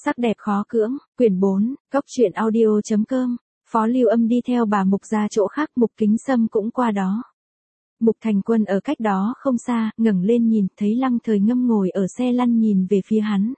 Sắc đẹp khó cưỡng, quyển 4, cốc truyện audio.com, Phó Lưu Âm đi theo bà Mục ra chỗ khác, Mục Kính Sâm cũng qua đó. Mục Thành Quân ở cách đó không xa, ngẩng lên nhìn, thấy Lăng Thời Ngâm ngồi ở xe lăn nhìn về phía hắn.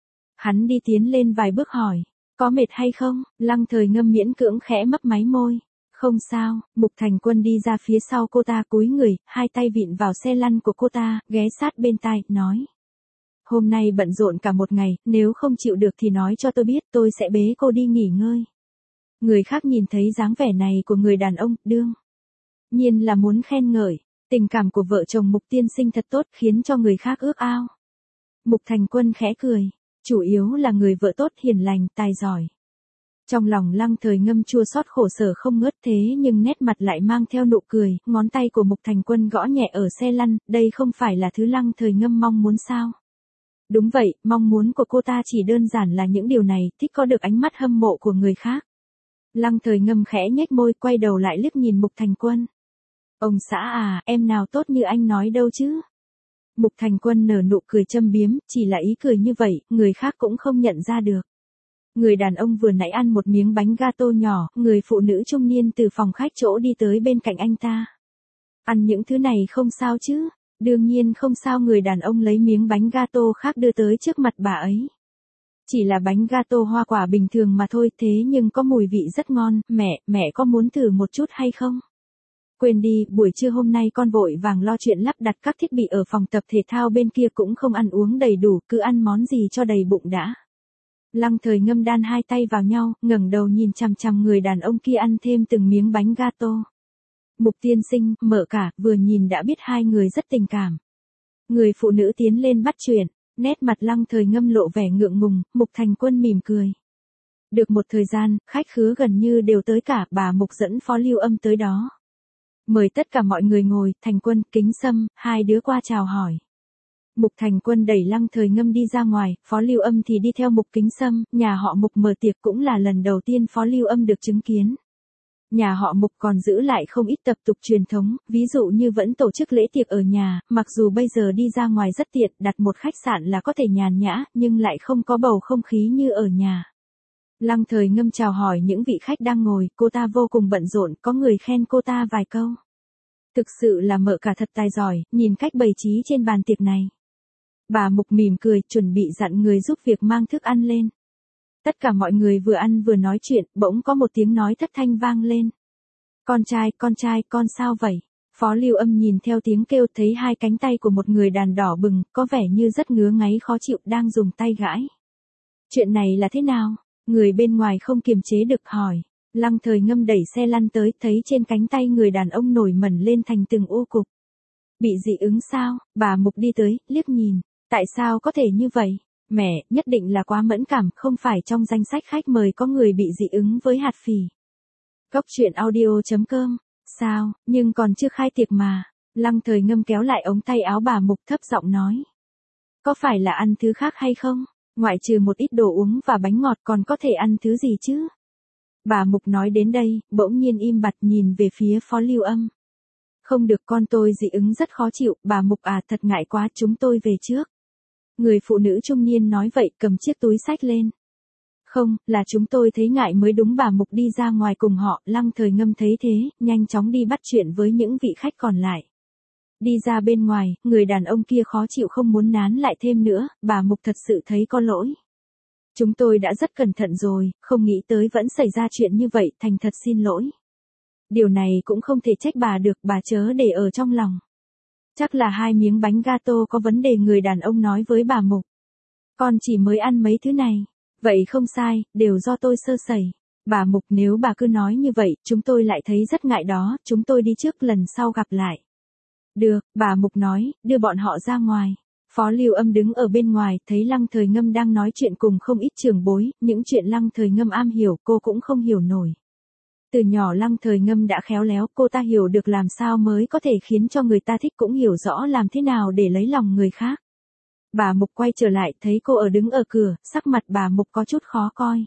Hắn đi tiến lên vài bước hỏi, có mệt hay không? Lăng Thời Ngâm miễn cưỡng khẽ mấp máy môi. Không sao. Mục Thành Quân đi ra phía sau cô ta, cúi người, hai tay vịn vào xe lăn của cô ta, ghé sát bên tai, nói. Hôm nay bận rộn cả một ngày, nếu không chịu được thì nói cho tôi biết, tôi sẽ bế cô đi nghỉ ngơi. Người khác nhìn thấy dáng vẻ này của người đàn ông, đương nhiên là muốn khen ngợi. Tình cảm của vợ chồng Mục tiên sinh thật tốt, khiến cho người khác ước ao. Mục Thành Quân khẽ cười, chủ yếu là người vợ tốt, hiền lành, tài giỏi. Trong lòng Lăng Thời Ngâm chua xót khổ sở không ngớt, thế nhưng nét mặt lại mang theo nụ cười, ngón tay của Mục Thành Quân gõ nhẹ ở xe lăn, đây không phải là thứ Lăng Thời Ngâm mong muốn sao? Đúng vậy, mong muốn của cô ta chỉ đơn giản là những điều này, thích có được ánh mắt hâm mộ của người khác. Lăng Thời Ngâm khẽ nhếch môi, quay đầu lại liếc nhìn Mục Thành Quân. Ông xã à, em nào tốt như anh nói đâu chứ? Mục Thành Quân nở nụ cười châm biếm, chỉ là ý cười như vậy, người khác cũng không nhận ra được. Người đàn ông vừa nãy ăn một miếng bánh gato nhỏ, người phụ nữ trung niên từ phòng khách chỗ đi tới bên cạnh anh ta. Ăn những thứ này không sao chứ? Đương nhiên không sao. Người đàn ông lấy miếng bánh gato khác đưa tới trước mặt bà ấy. Chỉ là bánh gato hoa quả bình thường mà thôi, thế nhưng có mùi vị rất ngon, mẹ có muốn thử một chút hay không? Quên đi, buổi trưa hôm nay con vội vàng lo chuyện lắp đặt các thiết bị ở phòng tập thể thao bên kia, cũng không ăn uống đầy đủ, cứ ăn món gì cho đầy bụng đã. Lăng Thời Ngâm đan hai tay vào nhau, ngẩng đầu nhìn chằm chằm người đàn ông kia ăn thêm từng miếng bánh gato. Mục tiên sinh, mở cả, vừa nhìn đã biết hai người rất tình cảm. Người phụ nữ tiến lên bắt chuyện, nét mặt Lăng Thời Ngâm lộ vẻ ngượng ngùng, Mục Thành Quân mỉm cười. Được một thời gian, khách khứa gần như đều tới cả, bà Mục dẫn Phó Lưu Âm tới đó. Mời tất cả mọi người ngồi, Thành Quân, Kính Sâm, hai đứa qua chào hỏi. Mục Thành Quân đẩy Lăng Thời Ngâm đi ra ngoài, Phó Lưu Âm thì đi theo Mục Kính Sâm, nhà họ Mục mở tiệc cũng là lần đầu tiên Phó Lưu Âm được chứng kiến. Nhà họ Mục còn giữ lại không ít tập tục truyền thống, ví dụ như vẫn tổ chức lễ tiệc ở nhà, mặc dù bây giờ đi ra ngoài rất tiện, đặt một khách sạn là có thể nhàn nhã, nhưng lại không có bầu không khí như ở nhà. Lăng Thời Ngâm chào hỏi những vị khách đang ngồi, cô ta vô cùng bận rộn, có người khen cô ta vài câu. Thực sự là mợ cả thật tài giỏi, nhìn cách bày trí trên bàn tiệc này. Bà Mục mỉm cười, chuẩn bị dặn người giúp việc mang thức ăn lên. Tất cả mọi người vừa ăn vừa nói chuyện, bỗng có một tiếng nói thất thanh vang lên. Con trai, con sao vậy? Phó Lưu Âm nhìn theo tiếng kêu, thấy hai cánh tay của một người đàn đỏ bừng, có vẻ như rất ngứa ngáy khó chịu, đang dùng tay gãi. Chuyện này là thế nào? Người bên ngoài không kiềm chế được hỏi. Lăng Thời Ngâm đẩy xe lăn tới, thấy trên cánh tay người đàn ông nổi mẩn lên thành từng ô cục. Bị dị ứng sao? Bà Mục đi tới, liếc nhìn. Tại sao có thể như vậy? Mẹ, nhất định là quá mẫn cảm, không phải trong danh sách khách mời có người bị dị ứng với hạt phỉ. Cốc truyện audio.com. Sao, nhưng còn chưa khai tiệc mà. Lăng Thời Ngâm kéo lại ống tay áo bà Mục, thấp giọng nói. Có phải là ăn thứ khác hay không? Ngoại trừ một ít đồ uống và bánh ngọt còn có thể ăn thứ gì chứ? Bà Mục nói đến đây, bỗng nhiên im bặt nhìn về phía Phó Lưu Âm. Không được, con tôi dị ứng rất khó chịu. Bà Mục à, thật ngại quá, chúng tôi về trước. Người phụ nữ trung niên nói vậy, cầm chiếc túi xách lên. Không, là chúng tôi thấy ngại mới đúng. Bà Mục đi ra ngoài cùng họ. Lăng Thời Ngâm thấy thế, nhanh chóng đi bắt chuyện với những vị khách còn lại. Đi ra bên ngoài, người đàn ông kia khó chịu không muốn nán lại thêm nữa, bà Mục thật sự thấy có lỗi. Chúng tôi đã rất cẩn thận rồi, không nghĩ tới vẫn xảy ra chuyện như vậy, thành thật xin lỗi. Điều này cũng không thể trách bà được, bà chớ để ở trong lòng. Chắc là hai miếng bánh gato có vấn đề, người đàn ông nói với bà Mục. Con chỉ mới ăn mấy thứ này. Vậy không sai, đều do tôi sơ sẩy. Bà Mục, nếu bà cứ nói như vậy, chúng tôi lại thấy rất ngại đó, chúng tôi đi trước, lần sau gặp lại. Được, bà Mục nói, đưa bọn họ ra ngoài. Phó Lưu Âm đứng ở bên ngoài, thấy Lăng Thời Ngâm đang nói chuyện cùng không ít trưởng bối, những chuyện Lăng Thời Ngâm am hiểu cô cũng không hiểu nổi. Từ nhỏ Lăng Thời Ngâm đã khéo léo, cô ta hiểu được làm sao mới có thể khiến cho người ta thích, cũng hiểu rõ làm thế nào để lấy lòng người khác. Bà Mục quay trở lại, thấy cô đứng ở cửa, sắc mặt bà Mục có chút khó coi.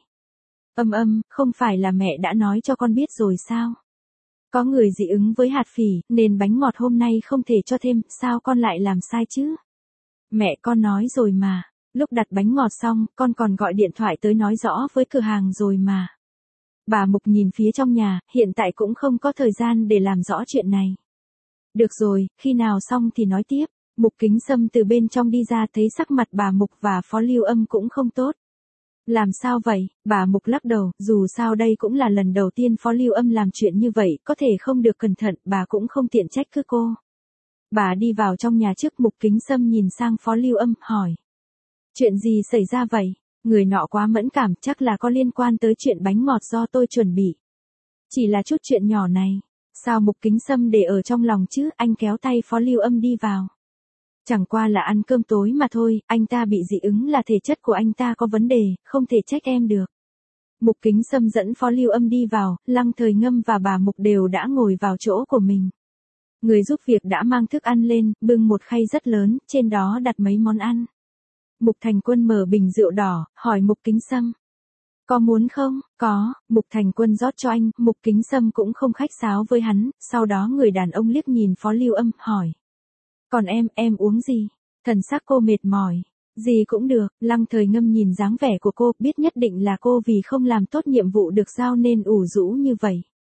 Không phải là mẹ đã nói cho con biết rồi sao? Có người dị ứng với hạt phỉ, nên bánh ngọt hôm nay không thể cho thêm, sao con lại làm sai chứ? Mẹ con nói rồi mà. Lúc đặt bánh ngọt xong, con còn gọi điện thoại tới nói rõ với cửa hàng rồi mà. Bà Mục nhìn phía trong nhà, hiện tại cũng không có thời gian để làm rõ chuyện này. Được rồi, khi nào xong thì nói tiếp. Mục Kính Sâm từ bên trong đi ra thấy sắc mặt bà Mục và Phó Lưu Âm cũng không tốt. Làm sao vậy? Bà Mục lắc đầu, dù sao đây cũng là lần đầu tiên Phó Lưu Âm làm chuyện như vậy, có thể không được cẩn thận, bà cũng không tiện trách cứ cô. Bà đi vào trong nhà trước, Mục Kính Sâm nhìn sang Phó Lưu Âm, hỏi. Chuyện gì xảy ra vậy? Người nọ quá mẫn cảm, chắc là có liên quan tới chuyện bánh ngọt do tôi chuẩn bị. Chỉ là chút chuyện nhỏ này. Sao Mục Kính Sâm để ở trong lòng chứ? Anh kéo tay Phó Lưu Âm đi vào. Chẳng qua là ăn cơm tối mà thôi, anh ta bị dị ứng là thể chất của anh ta có vấn đề, không thể trách em được. Mục Kính Sâm dẫn Phó Lưu Âm đi vào, Lăng Thời Ngâm và bà Mục đều đã ngồi vào chỗ của mình. Người giúp việc đã mang thức ăn lên, bưng một khay rất lớn, trên đó đặt mấy món ăn. Mục Thành Quân mở bình rượu đỏ, hỏi Mục Kính Sâm. Có muốn không? Có, Mục Thành Quân rót cho anh, Mục Kính Sâm cũng không khách sáo với hắn, sau đó người đàn ông liếc nhìn Phó Lưu Âm, hỏi. Còn em uống gì? Thần sắc cô mệt mỏi. Gì cũng được, Lăng Thời Ngâm nhìn dáng vẻ của cô, biết nhất định là cô vì không làm tốt nhiệm vụ được giao nên ủ rũ như vậy.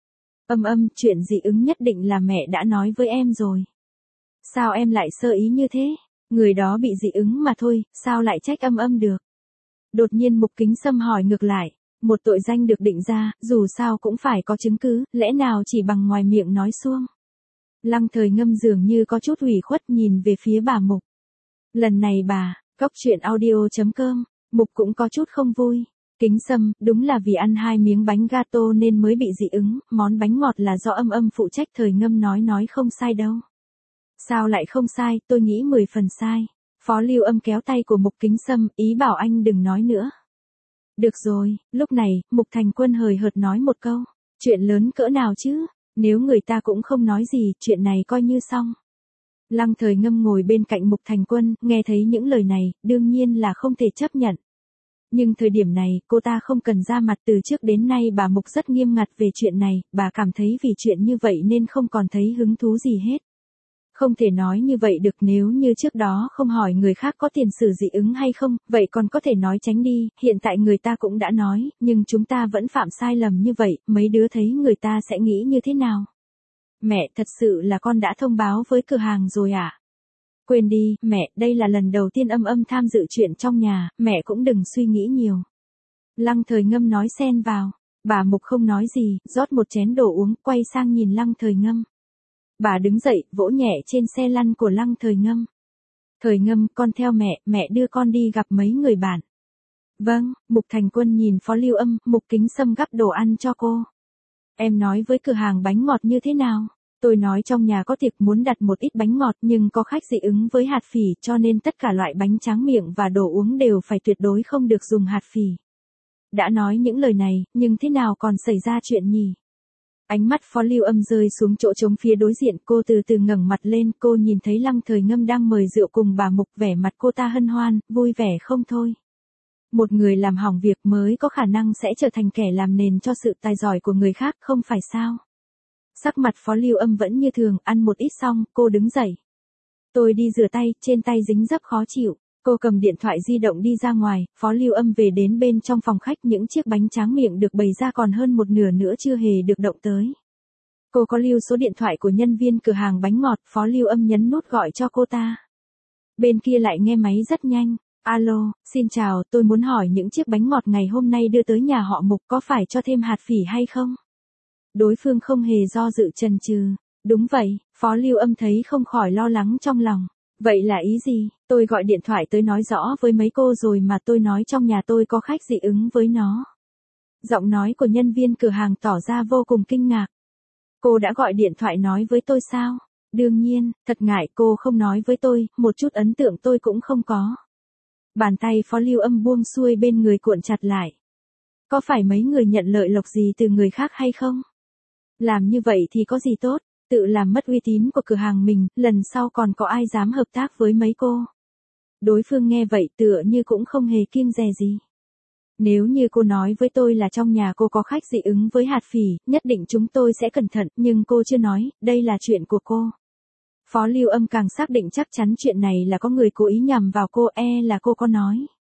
Chuyện dị ứng nhất định là mẹ đã nói với em rồi. Sao em lại sơ ý như thế? Người đó bị dị ứng mà thôi, sao lại trách được? Đột nhiên Mục Kính Sâm hỏi ngược lại, một tội danh được định ra, dù sao cũng phải có chứng cứ, lẽ nào chỉ bằng ngoài miệng nói suông? Lăng Thời Ngâm dường như có chút ủy khuất nhìn về phía bà Mục. Lần này bà, Cóc Truyện Audio.com, Mục cũng có chút không vui. Kính Sâm, đúng là vì ăn 2 miếng bánh gato nên mới bị dị ứng, món bánh ngọt là do phụ trách. Thời Ngâm nói không sai đâu. Sao lại không sai, tôi nghĩ 10 phần sai. Phó Lưu Âm kéo tay của Mục Kính Sâm, ý bảo anh đừng nói nữa. Được rồi, lúc này, Mục Thành Quân hời hợt nói một câu. Chuyện lớn cỡ nào chứ? Nếu người ta cũng không nói gì, chuyện này coi như xong. Lăng Thời Ngâm ngồi bên cạnh Mục Thành Quân, nghe thấy những lời này, đương nhiên là không thể chấp nhận. Nhưng thời điểm này, cô ta không cần ra mặt. Từ trước đến nay bà Mục rất nghiêm ngặt về chuyện này, bà cảm thấy vì chuyện như vậy nên không còn thấy hứng thú gì hết. Không thể nói như vậy được, nếu như trước đó không hỏi người khác có tiền sử dị ứng hay không, vậy còn có thể nói tránh đi, hiện tại người ta cũng đã nói, nhưng chúng ta vẫn phạm sai lầm như vậy, mấy đứa thấy người ta sẽ nghĩ như thế nào? Mẹ, thật sự là con đã thông báo với cửa hàng rồi à? Quên đi, mẹ, đây là lần đầu tiên tham dự chuyện trong nhà, mẹ cũng đừng suy nghĩ nhiều. Lăng Thời Ngâm nói xen vào, bà Mục không nói gì, rót một chén đồ uống, quay sang nhìn Lăng Thời Ngâm. Bà đứng dậy, vỗ nhẹ trên xe lăn của Lăng Thời Ngâm. Thời Ngâm, con theo mẹ đưa con đi gặp mấy người bạn. Vâng, Mục Thành Quân nhìn Phó Lưu Âm, Mục Kính Sâm gắp đồ ăn cho cô. Em nói với cửa hàng bánh ngọt như thế nào? Tôi nói trong nhà có tiệc muốn đặt một ít bánh ngọt nhưng có khách dị ứng với hạt phỉ cho nên tất cả loại bánh tráng miệng và đồ uống đều phải tuyệt đối không được dùng hạt phỉ. Đã nói những lời này, nhưng thế nào còn xảy ra chuyện nhỉ? Ánh mắt Phó Lưu Âm rơi xuống chỗ trống phía đối diện, cô từ từ ngẩng mặt lên, cô nhìn thấy Lăng Thời Ngâm đang mời rượu cùng bà Mục, vẻ mặt cô ta hân hoan, vui vẻ không thôi. Một người làm hỏng việc mới có khả năng sẽ trở thành kẻ làm nền cho sự tài giỏi của người khác, không phải sao? Sắc mặt Phó Lưu Âm vẫn như thường, ăn một ít xong, cô đứng dậy. Tôi đi rửa tay, trên tay dính rất khó chịu. Cô cầm điện thoại di động đi ra ngoài, Phó Lưu Âm về đến bên trong phòng khách, những chiếc bánh tráng miệng được bày ra còn hơn một nửa nữa chưa hề được động tới. Cô có lưu số điện thoại của nhân viên cửa hàng bánh ngọt, Phó Lưu Âm nhấn nút gọi cho cô ta. Bên kia lại nghe máy rất nhanh. Alo, xin chào, tôi muốn hỏi những chiếc bánh ngọt ngày hôm nay đưa tới nhà họ Mục có phải cho thêm hạt phỉ hay không? Đối phương không hề do dự chần chừ. Đúng vậy, Phó Lưu Âm thấy không khỏi lo lắng trong lòng. Vậy là ý gì? Tôi gọi điện thoại tới nói rõ với mấy cô rồi mà, tôi nói trong nhà tôi có khách dị ứng với nó. Giọng nói của nhân viên cửa hàng tỏ ra vô cùng kinh ngạc. Cô đã gọi điện thoại nói với tôi sao? Đương nhiên, thật ngại cô không nói với tôi, một chút ấn tượng tôi cũng không có. Bàn tay Phó Lưu Âm buông xuôi bên người cuộn chặt lại. Có phải mấy người nhận lợi lộc gì từ người khác hay không? Làm như vậy thì có gì tốt? Tự làm mất uy tín của cửa hàng mình, lần sau còn có ai dám hợp tác với mấy cô? Đối phương nghe vậy tựa như cũng không hề kiêng dè gì. Nếu như cô nói với tôi là trong nhà cô có khách dị ứng với hạt phỉ, nhất định chúng tôi sẽ cẩn thận, nhưng cô chưa nói, đây là chuyện của cô. Phó Lưu Âm càng xác định chắc chắn chuyện này là có người cố ý nhằm vào cô, là cô có nói.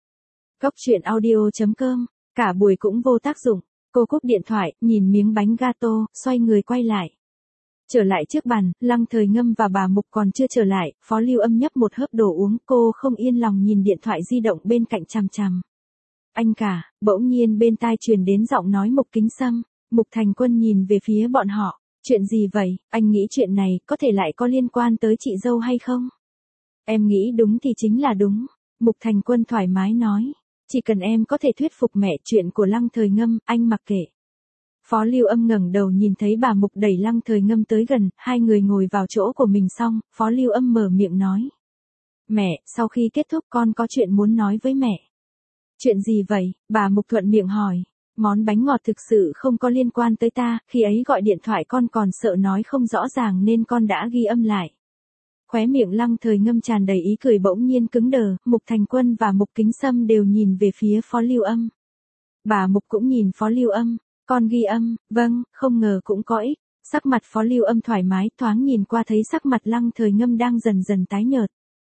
Cốc truyện audio.com, cả buổi cũng vô tác dụng. Cô cúp điện thoại, nhìn miếng bánh gato, xoay người quay lại. Trở lại trước bàn, Lăng Thời Ngâm và bà Mục còn chưa trở lại, Phó Lưu Âm nhấp một hớp đồ uống, cô không yên lòng nhìn điện thoại di động bên cạnh chằm chằm. Anh cả, bỗng nhiên bên tai truyền đến giọng nói Mục Kính Sâm. Mục Thành Quân nhìn về phía bọn họ, chuyện gì vậy, anh nghĩ chuyện này có thể lại có liên quan tới chị dâu hay không? Em nghĩ đúng thì chính là đúng, Mục Thành Quân thoải mái nói, chỉ cần em có thể thuyết phục mẹ, chuyện của Lăng Thời Ngâm, anh mặc kệ. Phó Lưu Âm ngẩng đầu nhìn thấy bà Mục đẩy Lăng Thời Ngâm tới gần, hai người ngồi vào chỗ của mình xong, Phó Lưu Âm mở miệng nói. Mẹ, sau khi kết thúc con có chuyện muốn nói với mẹ. Chuyện gì vậy, bà Mục thuận miệng hỏi. Món bánh ngọt thực sự không có liên quan tới ta, khi ấy gọi điện thoại con còn sợ nói không rõ ràng nên con đã ghi âm lại. Khóe miệng Lăng Thời Ngâm tràn đầy ý cười bỗng nhiên cứng đờ, Mục Thành Quân và Mục Kính Sâm đều nhìn về phía Phó Lưu Âm. Bà Mục cũng nhìn Phó Lưu Âm, con ghi âm, vâng, không ngờ cũng có ích. Sắc mặt Phó Lưu Âm thoải mái, thoáng nhìn qua thấy sắc mặt Lăng Thời Ngâm đang dần dần tái nhợt.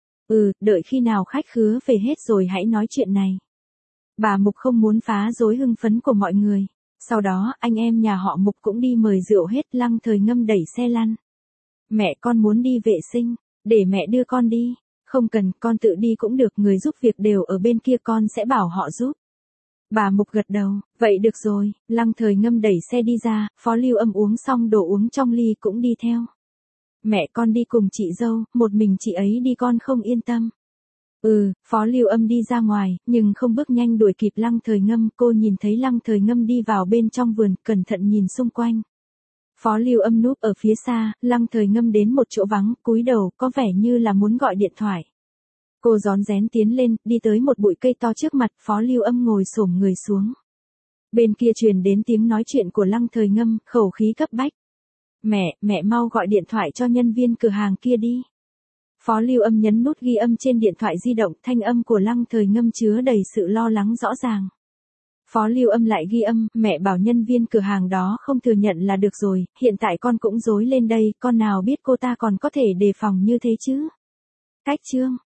Đợi khi nào khách khứa về hết rồi hãy nói chuyện này. Bà Mục không muốn phá rối hưng phấn của mọi người. Sau đó, anh em nhà họ Mục cũng đi mời rượu hết. Lăng Thời Ngâm đẩy xe lăn. Mẹ con muốn đi vệ sinh, để mẹ đưa con đi. Không cần, con tự đi cũng được, người giúp việc đều ở bên kia, con sẽ bảo họ giúp. Bà Mục gật đầu, vậy được rồi. Lăng Thời Ngâm đẩy xe đi ra, Phó Lưu Âm uống xong đồ uống trong ly cũng đi theo. Mẹ con đi cùng chị dâu, một mình chị ấy đi con không yên tâm. Phó Lưu Âm đi ra ngoài, nhưng không bước nhanh đuổi kịp Lăng Thời Ngâm, cô nhìn thấy Lăng Thời Ngâm đi vào bên trong vườn, cẩn thận nhìn xung quanh. Phó Lưu Âm núp ở phía xa, Lăng Thời Ngâm đến một chỗ vắng, cúi đầu, có vẻ như là muốn gọi điện thoại. Cô rón rén tiến lên, đi tới một bụi cây to trước mặt, Phó Lưu Âm ngồi xổm người xuống. Bên kia truyền đến tiếng nói chuyện của Lăng Thời Ngâm, khẩu khí cấp bách. Mẹ mau gọi điện thoại cho nhân viên cửa hàng kia đi. Phó Lưu Âm nhấn nút ghi âm trên điện thoại di động, thanh âm của Lăng Thời Ngâm chứa đầy sự lo lắng rõ ràng. Phó Lưu Âm lại ghi âm, mẹ bảo nhân viên cửa hàng đó không thừa nhận là được rồi, hiện tại con cũng rối lên đây, con nào biết cô ta còn có thể đề phòng như thế chứ. Cách chương.